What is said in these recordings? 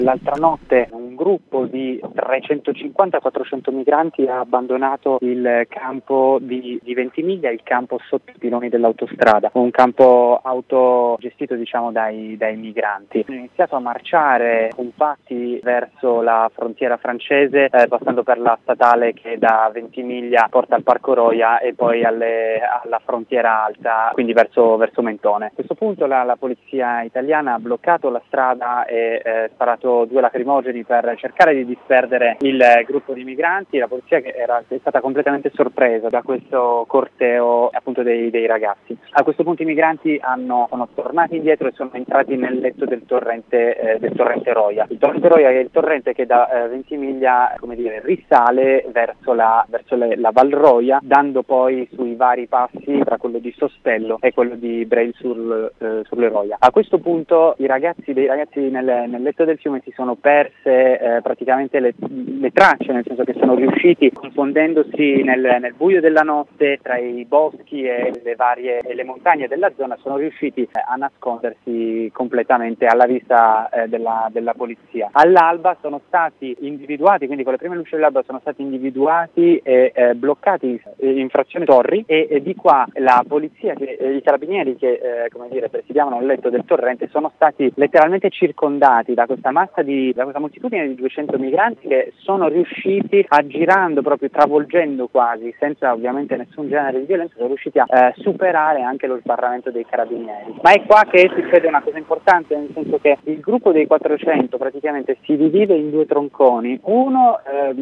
L'altra notte un gruppo di 350-400 migranti ha abbandonato il campo di Ventimiglia, il campo sotto i piloni dell'autostrada, un campo autogestito dai migranti. Hanno iniziato a marciare compatti verso la frontiera francese, passando per la statale che da Ventimiglia porta al Parco Roia e poi alla frontiera alta, quindi verso Mentone. A questo punto la polizia italiana ha bloccato la strada e sparato 2 lacrimogeni per cercare di disperdere il gruppo di migranti. La polizia è stata completamente sorpresa da questo corteo appunto dei ragazzi. A questo punto i migranti sono tornati indietro e sono entrati nel letto del torrente Roia. Il torrente Roia è il torrente che da Ventimiglia risale verso la Val Roia, dando poi sui vari passi tra quello di Sospello e quello di Breil-sur-le-Roia. A questo punto dei ragazzi nel letto del fiume si sono perse praticamente le tracce, nel senso che sono riusciti, confondendosi nel buio della notte tra i boschi e le montagne della zona, sono riusciti a nascondersi completamente alla vista della polizia. All'alba sono stati individuati, quindi con le prime luci dell'alba sono stati individuati e bloccati in frazione Torri, e di qua la polizia, i carabinieri che presidiavano il letto del torrente sono stati letteralmente circondati da questa moltitudine di 200 migranti che sono riusciti, aggirando, proprio travolgendo quasi, senza ovviamente nessun genere di violenza, sono riusciti a superare anche lo sbarramento dei carabinieri. Ma è qua che succede una cosa importante, nel senso che il gruppo dei 400 praticamente si divide in 2 tronconi. Uno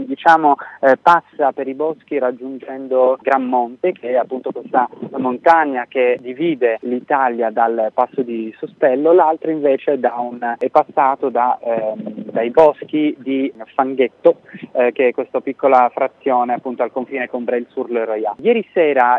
passa per i boschi raggiungendo Grammonte, che è appunto questa montagna che divide l'Italia dal passo di Sospello. L'altro invece è passato dai boschi di Fanghetto, che è questa piccola frazione appunto al confine con Breil-sur-le-Roya. Ieri sera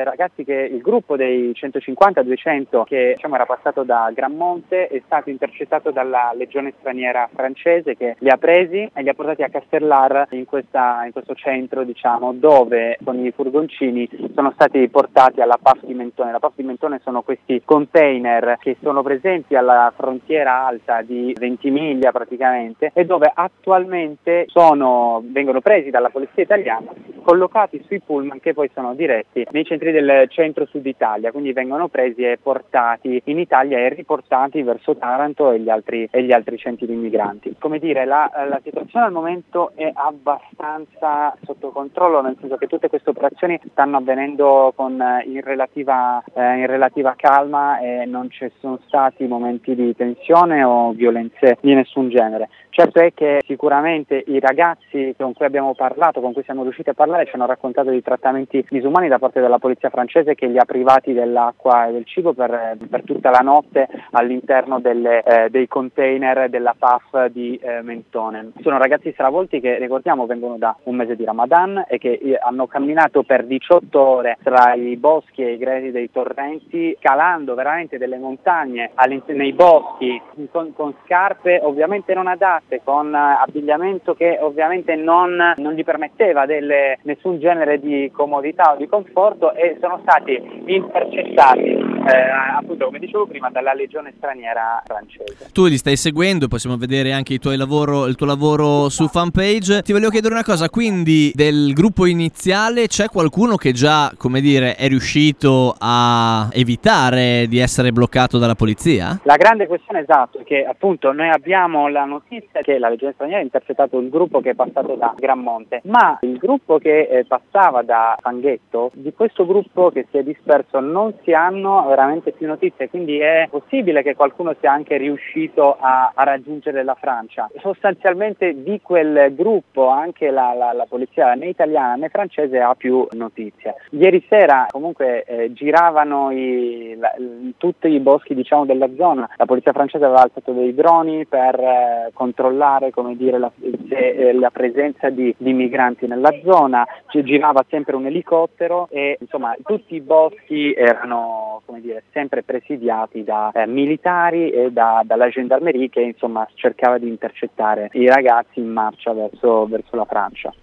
il gruppo dei 150-200 che era passato da Grammonte è stato intercettato dalla legione straniera francese, che li ha presi e li ha portati a Castellar, in questo centro dove con i furgoncini sono stati portati alla PAF di Mentone. La PAF di Mentone sono questi container che sono presenti alla frontiera alta di Ventimiglia praticamente, e dove attualmente vengono presi dalla polizia italiana, collocati sui pullman che poi sono diretti nei centri del centro-sud Italia, quindi vengono presi e portati in Italia e riportati verso Taranto e gli altri centri di migranti. La situazione al momento è abbastanza sotto controllo, nel senso che tutte queste operazioni stanno avvenendo in relativa calma e non ci sono stati momenti di tensione o violenze di nessun genere. Certo è che sicuramente i ragazzi con cui abbiamo parlato, con cui siamo riusciti a parlare, ci hanno raccontato di trattamenti disumani da parte della polizia francese, che li ha privati dell'acqua e del cibo per tutta la notte all'interno dei container della PAF di Mentone. Sono ragazzi stravolti che, ricordiamo, vengono da un mese di Ramadan e che hanno camminato per 18 ore tra i boschi e i greti dei torrenti, scalando veramente delle montagne nei boschi con scarpe ovviamente non adatte, con abbigliamento che ovviamente non gli permetteva nessun genere di comodità o di conforto, e sono stati intercettati appunto, come dicevo prima, dalla legione straniera francese. Tu li stai seguendo, possiamo vedere anche il tuo lavoro su fanpage. Ti volevo chiedere una cosa, quindi del gruppo iniziale c'è qualcuno che già, è riuscito a evitare di essere bloccato dalla polizia? La grande questione, esatto, è che appunto noi abbiamo la notizia che la legione straniera ha intercettato il gruppo che è passato da Grammonte, ma il gruppo che passava da Fanghetto, di questo gruppo che si è disperso non si hanno veramente più notizie, quindi è possibile che qualcuno sia anche riuscito a raggiungere la Francia. Sostanzialmente di quel gruppo anche la polizia né italiana né francese ha più notizie. Ieri sera comunque giravano tutti i boschi della zona. La polizia francese aveva alzato dei droni per controllare la presenza di migranti nella zona. Girava sempre un elicottero e tutti i boschi erano sempre presidiati da militari e dalla gendarmerie che cercava di intercettare i ragazzi in marcia verso la Francia.